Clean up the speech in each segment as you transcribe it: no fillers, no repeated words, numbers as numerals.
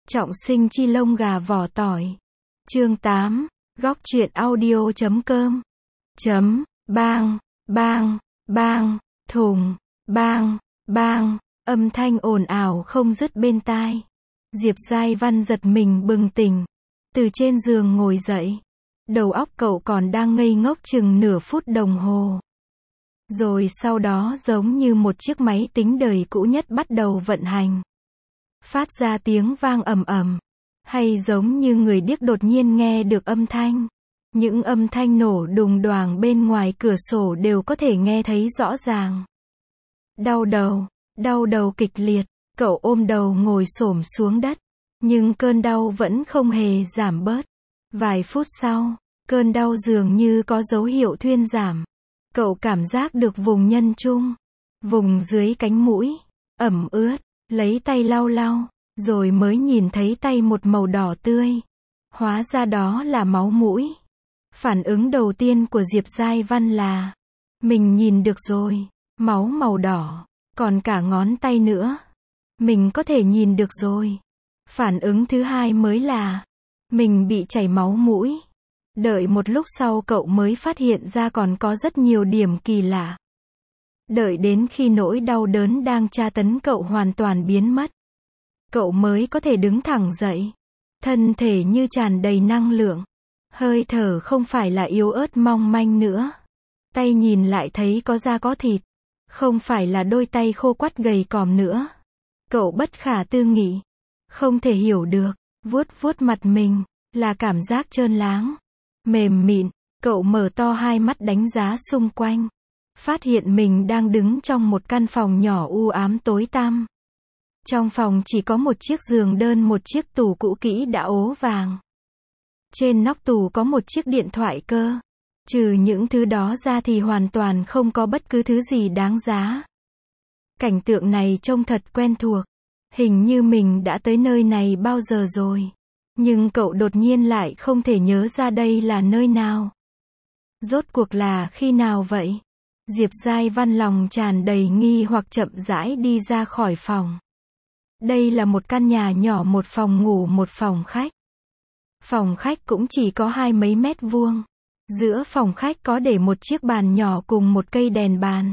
Trọng sinh chi lông gà vỏ tỏi. Chương 8, góc truyện audio.com. Bang, bang, bang, thùng, bang, bang, âm thanh ồn ào không dứt bên tai. Diệp Giai Văn giật mình bừng tỉnh, từ trên giường ngồi dậy. Đầu óc cậu còn đang ngây ngốc chừng nửa phút đồng hồ. Rồi sau đó giống như một chiếc máy tính đời cũ nhất bắt đầu vận hành. Phát ra tiếng vang ầm ầm. Hay giống như người điếc đột nhiên nghe được âm thanh. Những âm thanh nổ đùng đoàng bên ngoài cửa sổ đều có thể nghe thấy rõ ràng. Đau đầu kịch liệt, cậu ôm đầu ngồi xổm xuống đất. Nhưng cơn đau vẫn không hề giảm bớt. Vài phút sau, cơn đau dường như có dấu hiệu thuyên giảm. Cậu cảm giác được vùng nhân trung, vùng dưới cánh mũi, ẩm ướt, lấy tay lau lau, rồi mới nhìn thấy tay một màu đỏ tươi. Hóa ra đó là máu mũi. Phản ứng đầu tiên của Diệp Giai Văn là, mình nhìn được rồi, máu màu đỏ, còn cả ngón tay nữa. Mình có thể nhìn được rồi. Phản ứng thứ hai mới là, mình bị chảy máu mũi. Đợi một lúc sau cậu mới phát hiện ra còn có rất nhiều điểm kỳ lạ. Đợi đến khi nỗi đau đớn đang tra tấn cậu hoàn toàn biến mất, cậu mới có thể đứng thẳng dậy. Thân thể như tràn đầy năng lượng. Hơi thở không phải là yếu ớt mong manh nữa. Tay nhìn lại thấy có da có thịt. Không phải là đôi tay khô quắt gầy còm nữa. Cậu bất khả tư nghị. Không thể hiểu được. Vuốt mặt mình, là cảm giác trơn láng, mềm mịn. Cậu mở to hai mắt đánh giá xung quanh. Phát hiện mình đang đứng trong một căn phòng nhỏ u ám tối tăm. Trong phòng chỉ có một chiếc giường đơn, một chiếc tủ cũ kỹ đã ố vàng. Trên nóc tủ có một chiếc điện thoại cơ. Trừ những thứ đó ra thì hoàn toàn không có bất cứ thứ gì đáng giá. Cảnh tượng này trông thật quen thuộc. Hình như mình đã tới nơi này bao giờ rồi. Nhưng cậu đột nhiên lại không thể nhớ ra đây là nơi nào. Rốt cuộc là khi nào vậy? Diệp Giai Văn lòng tràn đầy nghi hoặc chậm rãi đi ra khỏi phòng. Đây là một căn nhà nhỏ, một phòng ngủ một phòng khách. Phòng khách cũng chỉ có 20 mấy mét vuông. Giữa phòng khách có để một chiếc bàn nhỏ cùng một cây đèn bàn.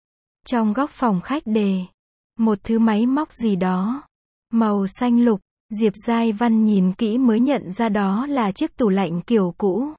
Trong góc phòng khách để một thứ máy móc gì đó, màu xanh lục. Diệp Giai Văn nhìn kỹ mới nhận ra đó là chiếc tủ lạnh kiểu cũ.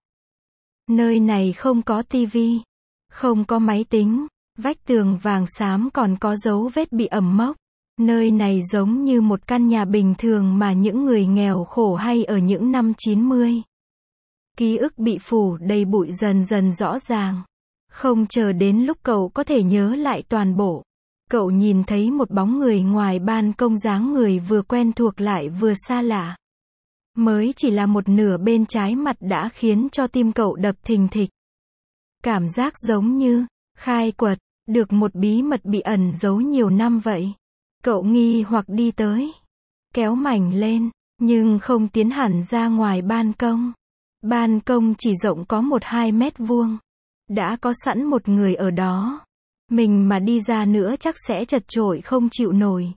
Nơi này không có tivi, không có máy tính, vách tường vàng xám còn có dấu vết bị ẩm mốc. Nơi này giống như một căn nhà bình thường mà những người nghèo khổ hay ở những năm 90. Ký ức bị phủ đầy bụi dần dần rõ ràng. Không chờ đến lúc cậu có thể nhớ lại toàn bộ. Cậu nhìn thấy một bóng người ngoài ban công, dáng người vừa quen thuộc lại vừa xa lạ. Mới chỉ là một nửa bên trái mặt đã khiến cho tim cậu đập thình thịch. Cảm giác giống như khai quật được một bí mật bị ẩn giấu nhiều năm vậy. Cậu nghi hoặc đi tới, kéo mảnh lên, nhưng không tiến hẳn ra ngoài ban công. Ban công chỉ rộng có 1-2 mét vuông. Đã có sẵn một người ở đó. Mình mà đi ra nữa chắc sẽ chật chội không chịu nổi.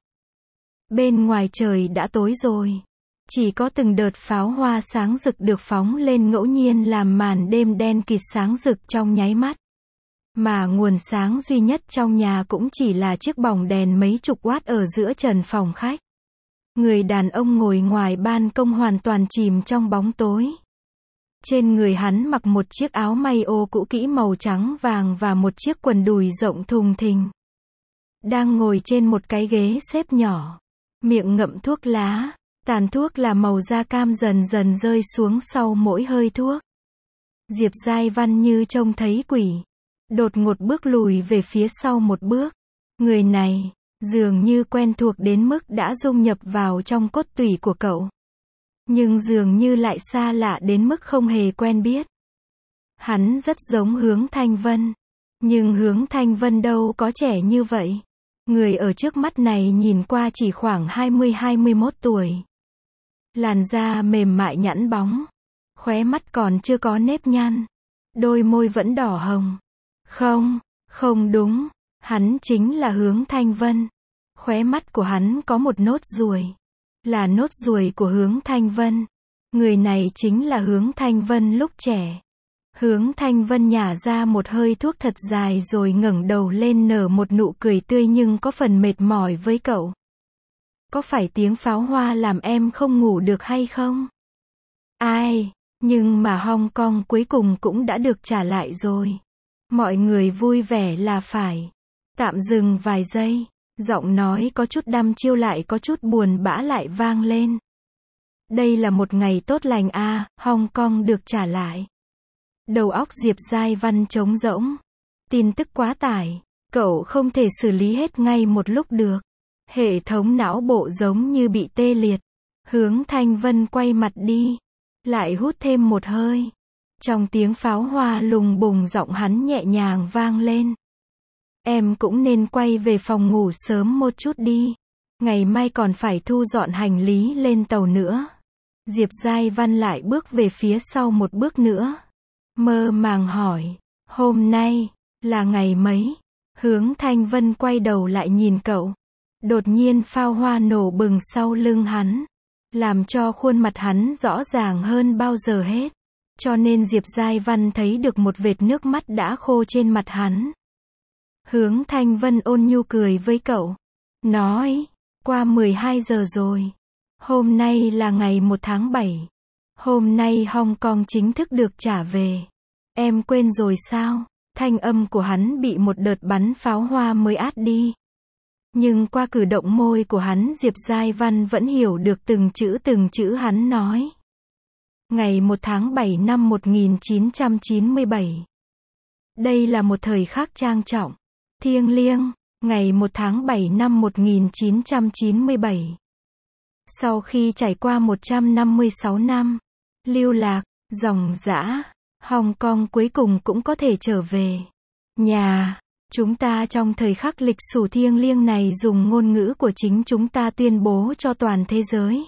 Bên ngoài trời đã tối rồi. Chỉ có từng đợt pháo hoa sáng rực được phóng lên ngẫu nhiên làm màn đêm đen kịt sáng rực trong nháy mắt. Mà nguồn sáng duy nhất trong nhà cũng chỉ là chiếc bóng đèn mấy chục watt ở giữa trần phòng khách. Người đàn ông ngồi ngoài ban công hoàn toàn chìm trong bóng tối. Trên người hắn mặc một chiếc áo may ô cũ kỹ màu trắng vàng và một chiếc quần đùi rộng thùng thình. Đang ngồi trên một cái ghế xếp nhỏ, miệng ngậm thuốc lá, tàn thuốc là màu da cam dần dần rơi xuống sau mỗi hơi thuốc. Diệp Giai Văn như trông thấy quỷ, đột ngột bước lùi về phía sau một bước. Người này dường như quen thuộc đến mức đã dung nhập vào trong cốt tủy của cậu. Nhưng dường như lại xa lạ đến mức không hề quen biết. Hắn rất giống Hướng Thanh Vân. Nhưng Hướng Thanh Vân đâu có trẻ như vậy. Người ở trước mắt này nhìn qua chỉ khoảng 20-21 tuổi. Làn da mềm mại nhẵn bóng. Khóe mắt còn chưa có nếp nhăn. Đôi môi vẫn đỏ hồng. Không đúng. Hắn chính là Hướng Thanh Vân. Khóe mắt của hắn có một nốt ruồi. Là nốt ruồi của Hướng Thanh Vân. Người này chính là Hướng Thanh Vân lúc trẻ. Hướng Thanh Vân nhả ra một hơi thuốc thật dài rồi ngẩng đầu lên nở một nụ cười tươi nhưng có phần mệt mỏi với cậu. Có phải tiếng pháo hoa làm em không ngủ được hay không? Ai, nhưng mà Hong Kong cuối cùng cũng đã được trả lại rồi. Mọi người vui vẻ là phải. Tạm dừng vài giây, giọng nói có chút đăm chiêu lại có chút buồn bã lại vang lên. Đây là một ngày tốt lành à, Hong Kong được trả lại. Đầu óc Diệp Giai Văn trống rỗng. Tin tức quá tải, cậu không thể xử lý hết ngay một lúc được. Hệ thống não bộ giống như bị tê liệt. Hướng Thanh Vân quay mặt đi, lại hút thêm một hơi. Trong tiếng pháo hoa lùng bùng giọng hắn nhẹ nhàng vang lên. Em cũng nên quay về phòng ngủ sớm một chút đi. Ngày mai còn phải thu dọn hành lý lên tàu nữa. Diệp Giai Văn lại bước về phía sau một bước nữa. Mơ màng hỏi, hôm nay, là ngày mấy? Hướng Thanh Vân quay đầu lại nhìn cậu. Đột nhiên pháo hoa nổ bừng sau lưng hắn. Làm cho khuôn mặt hắn rõ ràng hơn bao giờ hết. Cho nên Diệp Giai Văn thấy được một vệt nước mắt đã khô trên mặt hắn. Hướng Thanh Vân ôn nhu cười với cậu. Nói, qua 12 giờ rồi. Hôm nay là ngày 1 tháng 7. Hôm nay Hong Kong chính thức được trả về. Em quên rồi sao? Thanh âm của hắn bị một đợt bắn pháo hoa mới át đi. Nhưng qua cử động môi của hắn Diệp Giai Văn vẫn hiểu được từng chữ hắn nói. Ngày 1 tháng 7 năm 1997. Đây là một thời khắc trang trọng, thiêng liêng. Ngày 1 tháng 7 năm 1997. Sau khi trải qua 156 năm, lưu lạc, ròng rã, Hong Kong cuối cùng cũng có thể trở về nhà. Chúng ta trong thời khắc lịch sử thiêng liêng này dùng ngôn ngữ của chính chúng ta tuyên bố cho toàn thế giới.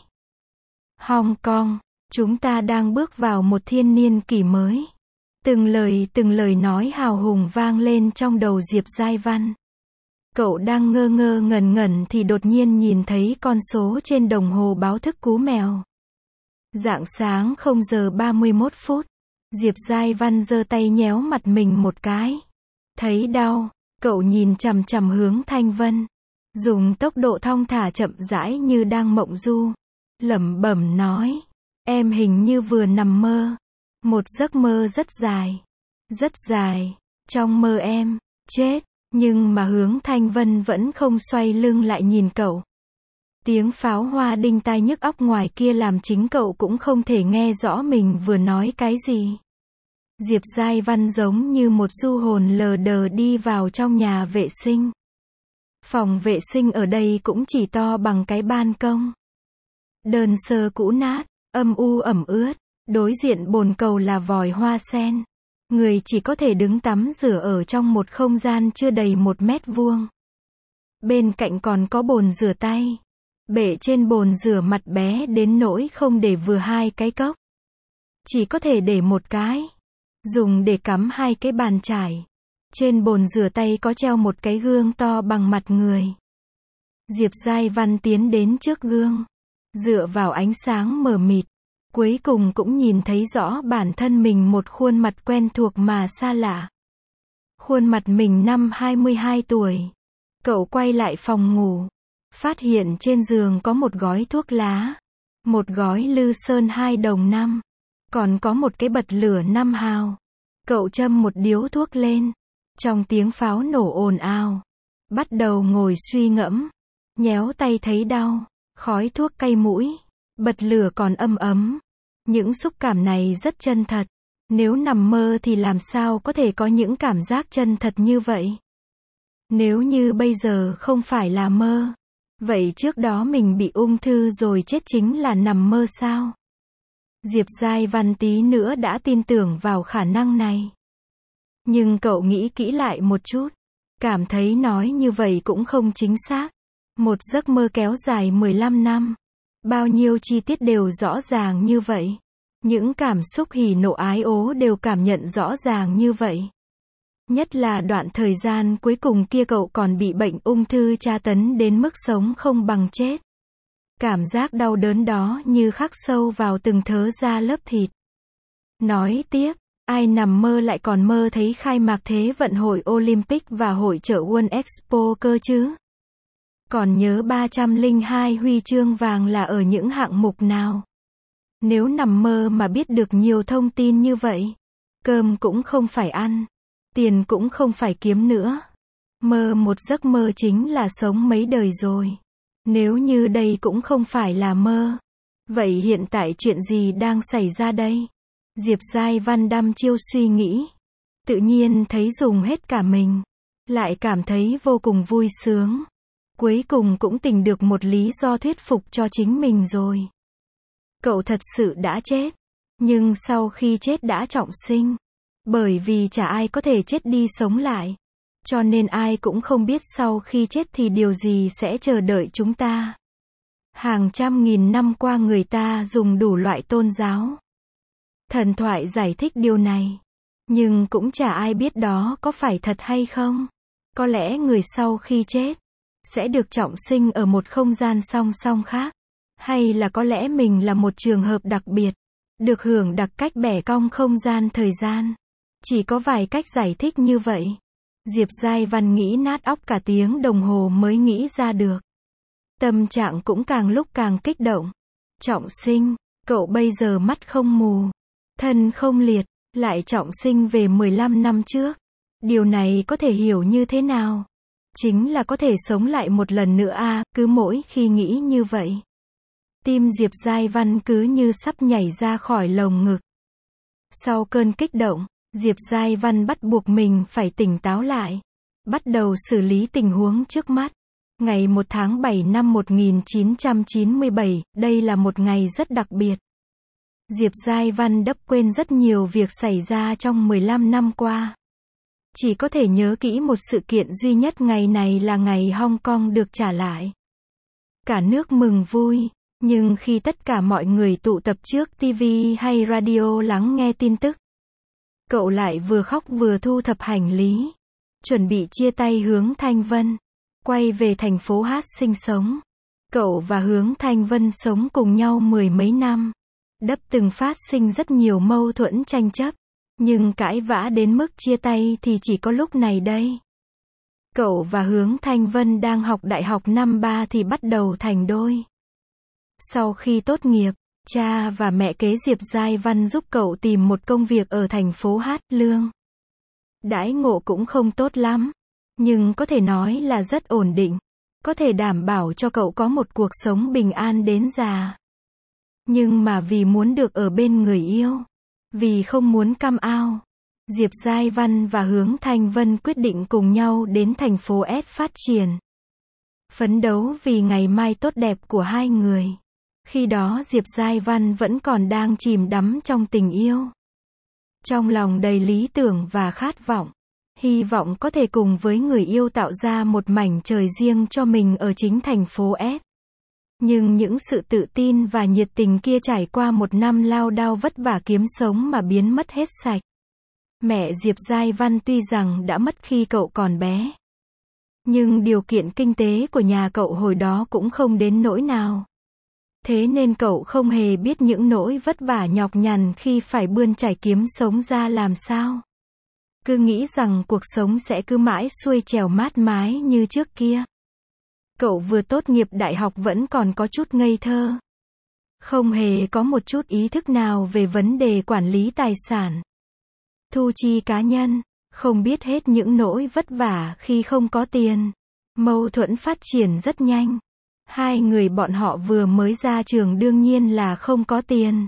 Hong Kong, chúng ta đang bước vào một thiên niên kỷ mới. Từng lời nói hào hùng vang lên trong đầu Diệp Giai Văn. Cậu đang ngơ ngơ ngẩn thì đột nhiên nhìn thấy con số trên đồng hồ báo thức cú mèo. Rạng sáng 0 giờ 31 phút. Diệp Giai Văn giơ tay nhéo mặt mình một cái. Thấy đau, cậu nhìn chằm chằm Hướng Thanh Vân. Dùng tốc độ thong thả chậm rãi như đang mộng du. Lẩm bẩm nói. Em hình như vừa nằm mơ. Một giấc mơ rất dài. Rất dài. Trong mơ em, chết. Nhưng mà Hướng Thanh Vân vẫn không xoay lưng lại nhìn cậu. Tiếng pháo hoa đinh tai nhức óc ngoài kia làm chính cậu cũng không thể nghe rõ mình vừa nói cái gì. Diệp Giai Văn giống như một du hồn lờ đờ đi vào trong nhà vệ sinh. Phòng vệ sinh ở đây cũng chỉ to bằng cái ban công. Đơn sơ cũ nát, âm u ẩm ướt, đối diện bồn cầu là vòi hoa sen. Người chỉ có thể đứng tắm rửa ở trong một không gian chưa đầy 1 mét vuông. Bên cạnh còn có bồn rửa tay. Bể trên bồn rửa mặt bé đến nỗi không để vừa 2 cái cốc. Chỉ có thể để 1 cái. Dùng để cắm 2 cái bàn chải. Trên bồn rửa tay có treo một cái gương to bằng mặt người. Diệp Giai Văn tiến đến trước gương. Dựa vào ánh sáng mờ mịt. Cuối cùng cũng nhìn thấy rõ bản thân mình một khuôn mặt quen thuộc mà xa lạ. Khuôn mặt mình năm 22 tuổi. Cậu quay lại phòng ngủ. Phát hiện trên giường có một gói thuốc lá. Một gói Lư Sơn 2 đồng 5. Còn có một cái bật lửa 5 hào. Cậu châm một điếu thuốc lên. Trong tiếng pháo nổ ồn ào. Bắt đầu ngồi suy ngẫm. Nhéo tay thấy đau. Khói thuốc cay mũi. Bật lửa còn âm ấm. Những xúc cảm này rất chân thật. Nếu nằm mơ thì làm sao có thể có những cảm giác chân thật như vậy? Nếu như bây giờ không phải là mơ, vậy trước đó mình bị ung thư rồi chết chính là nằm mơ sao? Diệp Giai Văn tí nữa đã tin tưởng vào khả năng này. Nhưng cậu nghĩ kỹ lại một chút. Cảm thấy nói như vậy cũng không chính xác. Một giấc mơ kéo dài 15 năm. Bao nhiêu chi tiết đều rõ ràng như vậy. Những cảm xúc hỉ nộ ái ố đều cảm nhận rõ ràng như vậy. Nhất là đoạn thời gian cuối cùng kia cậu còn bị bệnh ung thư tra tấn đến mức sống không bằng chết. Cảm giác đau đớn đó như khắc sâu vào từng thớ da lớp thịt. Nói tiếp, ai nằm mơ lại còn mơ thấy khai mạc Thế vận hội Olympic và hội chợ World Expo cơ chứ? Còn nhớ 302 huy chương vàng là ở những hạng mục nào? Nếu nằm mơ mà biết được nhiều thông tin như vậy, cơm cũng không phải ăn, tiền cũng không phải kiếm nữa. Mơ một giấc mơ chính là sống mấy đời rồi. Nếu như đây cũng không phải là mơ, vậy hiện tại chuyện gì đang xảy ra đây? Diệp Giai Văn đăm chiêu suy nghĩ. Tự nhiên thấy dùng hết cả mình. Lại cảm thấy vô cùng vui sướng. Cuối cùng cũng tìm được một lý do thuyết phục cho chính mình rồi. Cậu thật sự đã chết. Nhưng sau khi chết đã trọng sinh. Bởi vì chả ai có thể chết đi sống lại. Cho nên ai cũng không biết sau khi chết thì điều gì sẽ chờ đợi chúng ta. Hàng trăm nghìn năm qua người ta dùng đủ loại tôn giáo, thần thoại giải thích điều này. Nhưng cũng chả ai biết đó có phải thật hay không. Có lẽ người sau khi chết sẽ được trọng sinh ở một không gian song song khác. Hay là có lẽ mình là một trường hợp đặc biệt, được hưởng đặc cách bẻ cong không gian thời gian. Chỉ có vài cách giải thích như vậy. Diệp Giai Văn nghĩ nát óc cả tiếng đồng hồ mới nghĩ ra được. Tâm trạng cũng càng lúc càng kích động. Trọng sinh, cậu bây giờ mắt không mù, thân không liệt, lại trọng sinh về 15 năm trước. Điều này có thể hiểu như thế nào? Chính là có thể sống lại một lần nữa à, cứ mỗi khi nghĩ như vậy. Tim Diệp Giai Văn cứ như sắp nhảy ra khỏi lồng ngực. Sau cơn kích động, Diệp Giai Văn bắt buộc mình phải tỉnh táo lại. Bắt đầu xử lý tình huống trước mắt. Ngày 1 tháng 7 năm 1997, đây là một ngày rất đặc biệt. Diệp Giai Văn đã quên rất nhiều việc xảy ra trong 15 năm qua. Chỉ có thể nhớ kỹ một sự kiện duy nhất, ngày này là ngày Hong Kong được trả lại. Cả nước mừng vui, nhưng khi tất cả mọi người tụ tập trước TV hay radio lắng nghe tin tức, cậu lại vừa khóc vừa thu thập hành lý, chuẩn bị chia tay Hướng Thanh Vân, quay về thành phố Hát sinh sống. Cậu và Hướng Thanh Vân sống cùng nhau mười mấy năm. Đắp từng phát sinh rất nhiều mâu thuẫn tranh chấp. Nhưng cãi vã đến mức chia tay thì chỉ có lúc này đây. Cậu và Hướng Thanh Vân đang học đại học năm 3 thì bắt đầu thành đôi. Sau khi tốt nghiệp, cha và mẹ kế Diệp Giai Văn giúp cậu tìm một công việc ở thành phố Hát, lương đãi ngộ cũng không tốt lắm, nhưng có thể nói là rất ổn định, có thể đảm bảo cho cậu có một cuộc sống bình an đến già. Nhưng mà vì muốn được ở bên người yêu, vì không muốn cam ao, Diệp Giai Văn và Hướng Thanh Vân quyết định cùng nhau đến thành phố S phát triển. Phấn đấu vì ngày mai tốt đẹp của hai người. Khi đó Diệp Giai Văn vẫn còn đang chìm đắm trong tình yêu. Trong lòng đầy lý tưởng và khát vọng. Hy vọng có thể cùng với người yêu tạo ra một mảnh trời riêng cho mình ở chính thành phố S. Nhưng những sự tự tin và nhiệt tình kia trải qua một năm lao đao vất vả kiếm sống mà biến mất hết sạch. Mẹ Diệp Giai Văn tuy rằng đã mất khi cậu còn bé, nhưng điều kiện kinh tế của nhà cậu hồi đó cũng không đến nỗi nào. Thế nên cậu không hề biết những nỗi vất vả nhọc nhằn khi phải bươn trải kiếm sống ra làm sao. Cứ nghĩ rằng cuộc sống sẽ cứ mãi xuôi chèo mát mái như trước kia. Cậu vừa tốt nghiệp đại học vẫn còn có chút ngây thơ. Không hề có một chút ý thức nào về vấn đề quản lý tài sản, thu chi cá nhân, không biết hết những nỗi vất vả khi không có tiền. Mâu thuẫn phát triển rất nhanh. Hai người bọn họ vừa mới ra trường đương nhiên là không có tiền.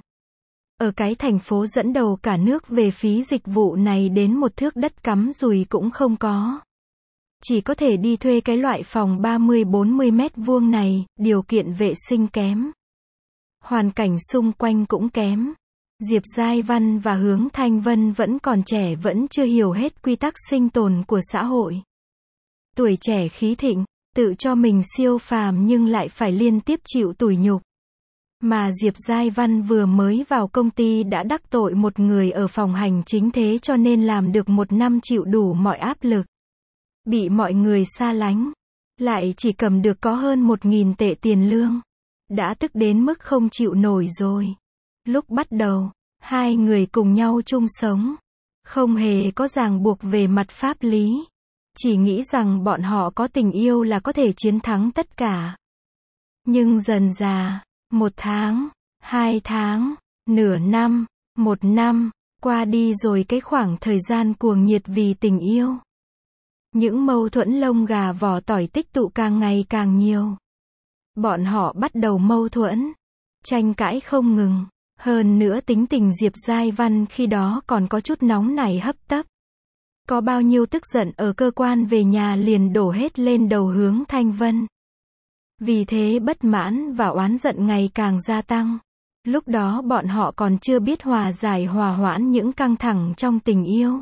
Ở cái thành phố dẫn đầu cả nước về phí dịch vụ này đến một thước đất cắm rùi cũng không có. Chỉ có thể đi thuê cái loại phòng 30-40 mét vuông này, điều kiện vệ sinh kém. Hoàn cảnh xung quanh cũng kém. Diệp Giai Văn và Hướng Thanh Vân vẫn còn trẻ, vẫn chưa hiểu hết quy tắc sinh tồn của xã hội. Tuổi trẻ khí thịnh, tự cho mình siêu phàm nhưng lại phải liên tiếp chịu tủi nhục. Mà Diệp Giai Văn vừa mới vào công ty đã đắc tội một người ở phòng hành chính, thế cho nên làm được một năm chịu đủ mọi áp lực. Bị mọi người xa lánh. Lại chỉ cầm được có hơn 1.000 tệ tiền lương. đã tức đến mức không chịu nổi rồi. Lúc bắt đầu, hai người cùng nhau chung sống, không hề có ràng buộc về mặt pháp lý. Chỉ nghĩ rằng bọn họ có tình yêu là có thể chiến thắng tất cả. Nhưng dần dà, 1 tháng, 2 tháng, nửa năm, 1 năm, qua đi rồi cái khoảng thời gian cuồng nhiệt vì tình yêu. Những mâu thuẫn lông gà vỏ tỏi tích tụ càng ngày càng nhiều. Bọn họ bắt đầu mâu thuẫn, tranh cãi không ngừng. Hơn nữa tính tình Diệp Giai Văn khi đó còn có chút nóng nảy hấp tấp. Có bao nhiêu tức giận ở cơ quan về nhà liền đổ hết lên đầu Hướng Thanh Vân. Vì thế bất mãn và oán giận ngày càng gia tăng. Lúc đó bọn họ còn chưa biết hòa giải hòa hoãn những căng thẳng trong tình yêu.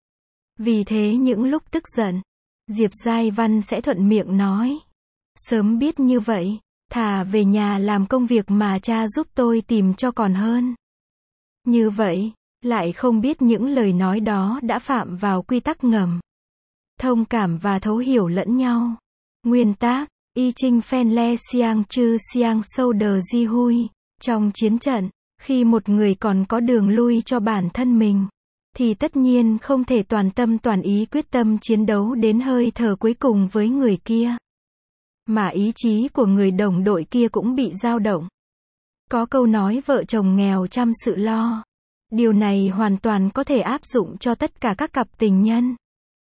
Vì thế những lúc tức giận, Diệp Giai Văn sẽ thuận miệng nói. Sớm biết như vậy, thà về nhà làm công việc mà cha giúp tôi tìm cho còn hơn. Như vậy, lại không biết những lời nói đó đã phạm vào quy tắc ngầm. Thông cảm và thấu hiểu lẫn nhau. Nguyên tác, Y Trinh Phen Le Siang Chư Siang Sâu Đờ Di Hui. Trong chiến trận, khi một người còn có đường lui cho bản thân mình, thì tất nhiên không thể toàn tâm toàn ý quyết tâm chiến đấu đến hơi thở cuối cùng với người kia. Mà ý chí của người đồng đội kia cũng bị dao động. Có câu nói vợ chồng nghèo trăm sự lo. Điều này hoàn toàn có thể áp dụng cho tất cả các cặp tình nhân.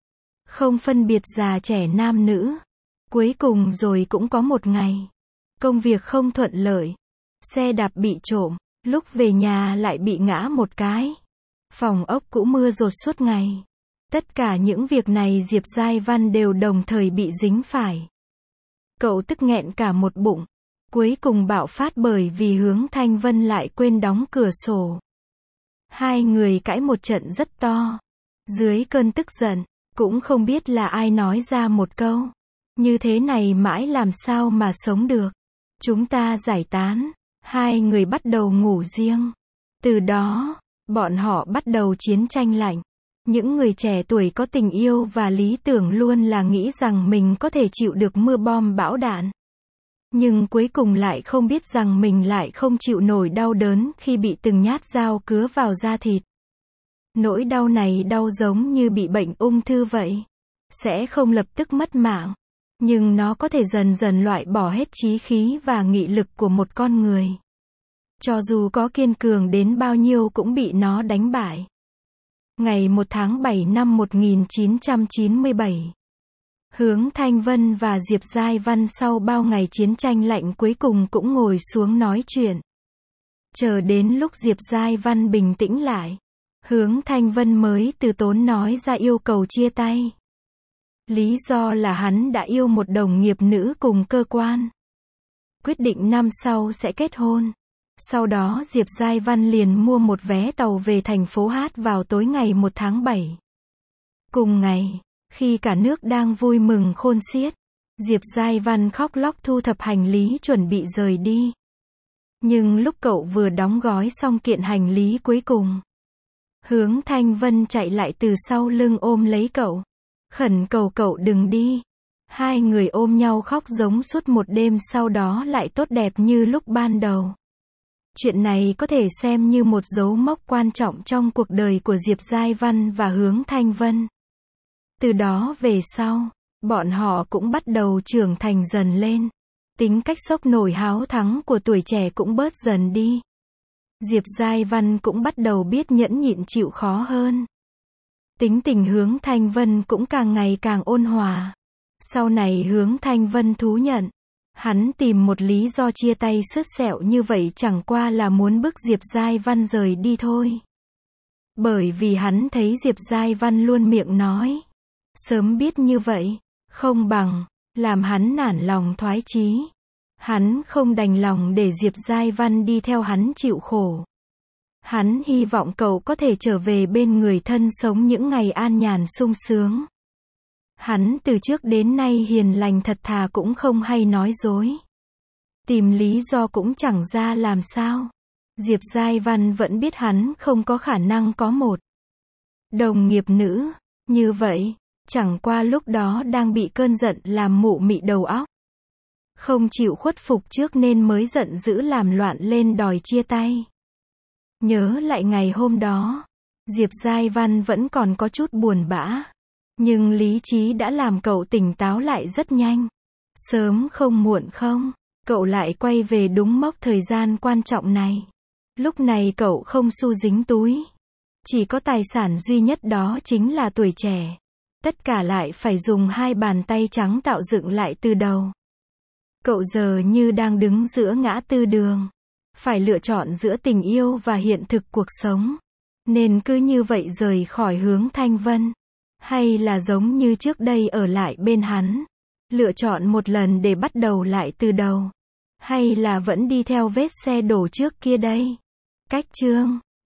Không phân biệt già trẻ nam nữ. Cuối cùng rồi cũng có một ngày. Công việc không thuận lợi. Xe đạp bị trộm. Lúc về nhà lại bị ngã một cái. Phòng ốc cũ mưa dột suốt ngày. Tất cả những việc này Diệp Giai Văn đều đồng thời bị dính phải. Cậu tức nghẹn cả một bụng. Cuối cùng bạo phát bởi vì Hướng Thanh Vân lại quên đóng cửa sổ. Hai người cãi một trận rất to. Dưới cơn tức giận, cũng không biết là ai nói ra một câu. Như thế này mãi làm sao mà sống được. Chúng ta giải tán. Hai người bắt đầu ngủ riêng. Từ đó, bọn họ bắt đầu chiến tranh lạnh. Những người trẻ tuổi có tình yêu và lý tưởng luôn là nghĩ rằng mình có thể chịu được mưa bom bão đạn. Nhưng cuối cùng lại không biết rằng mình lại không chịu nổi đau đớn khi bị từng nhát dao cứa vào da thịt. Nỗi đau này đau giống như bị bệnh ung thư vậy. Sẽ không lập tức mất mạng. Nhưng nó có thể dần dần loại bỏ hết chí khí và nghị lực của một con người. Cho dù có kiên cường đến bao nhiêu cũng bị nó đánh bại. Ngày 1 tháng 7 năm 1997. Hướng Thanh Vân và Diệp Giai Văn sau bao ngày chiến tranh lạnh cuối cùng cũng ngồi xuống nói chuyện. Chờ đến lúc Diệp Giai Văn bình tĩnh lại, Hướng Thanh Vân mới từ tốn nói ra yêu cầu chia tay. Lý do là hắn đã yêu một đồng nghiệp nữ cùng cơ quan. Quyết định năm sau sẽ kết hôn. Sau đó Diệp Giai Văn liền mua một vé tàu về thành phố Hát vào tối ngày 1 tháng 7. Cùng ngày, khi cả nước đang vui mừng khôn xiết, Diệp Giai Văn khóc lóc thu thập hành lý chuẩn bị rời đi. Nhưng lúc cậu vừa đóng gói xong kiện hành lý cuối cùng, Hướng Thanh Vân chạy lại từ sau lưng ôm lấy cậu. Khẩn cầu cậu đừng đi. Hai người ôm nhau khóc giống suốt một đêm, sau đó lại tốt đẹp như lúc ban đầu. Chuyện này có thể xem như một dấu mốc quan trọng trong cuộc đời của Diệp Giai Văn và Hướng Thanh Vân. Từ đó về sau, bọn họ cũng bắt đầu trưởng thành dần lên. Tính cách sốc nổi háo thắng của tuổi trẻ cũng bớt dần đi. Diệp Giai Văn cũng bắt đầu biết nhẫn nhịn chịu khó hơn. Tính tình Hướng Thanh Vân cũng càng ngày càng ôn hòa. Sau này Hướng Thanh Vân thú nhận, hắn tìm một lý do chia tay sứt sẹo như vậy chẳng qua là muốn bức Diệp Giai Văn rời đi thôi. Bởi vì hắn thấy Diệp Giai Văn luôn miệng nói, sớm biết như vậy, không bằng, làm hắn nản lòng thoái chí. Hắn không đành lòng để Diệp Giai Văn đi theo hắn chịu khổ. Hắn hy vọng cậu có thể trở về bên người thân sống những ngày an nhàn sung sướng. Hắn từ trước đến nay hiền lành thật thà cũng không hay nói dối. Tìm lý do cũng chẳng ra làm sao. Diệp Giai Văn vẫn biết hắn không có khả năng có một đồng nghiệp nữ như vậy, chẳng qua lúc đó đang bị cơn giận làm mụ mị đầu óc. không chịu khuất phục trước nên mới giận dữ làm loạn lên đòi chia tay. Nhớ lại ngày hôm đó, Diệp Giai Văn vẫn còn có chút buồn bã. Nhưng lý trí đã làm cậu tỉnh táo lại rất nhanh. Sớm không muộn không, cậu lại quay về đúng mốc thời gian quan trọng này. Lúc này cậu không xu dính túi. Chỉ có tài sản duy nhất đó chính là tuổi trẻ. Tất cả lại phải dùng hai bàn tay trắng tạo dựng lại từ đầu. Cậu giờ như đang đứng giữa ngã tư đường. Phải lựa chọn giữa tình yêu và hiện thực cuộc sống. Nên cứ như vậy rời khỏi hướng Thanh Vân. Hay là giống như trước đây ở lại bên hắn. Lựa chọn một lần để bắt đầu lại từ đầu. Hay là vẫn đi theo vết xe đổ trước kia đây. Cách chương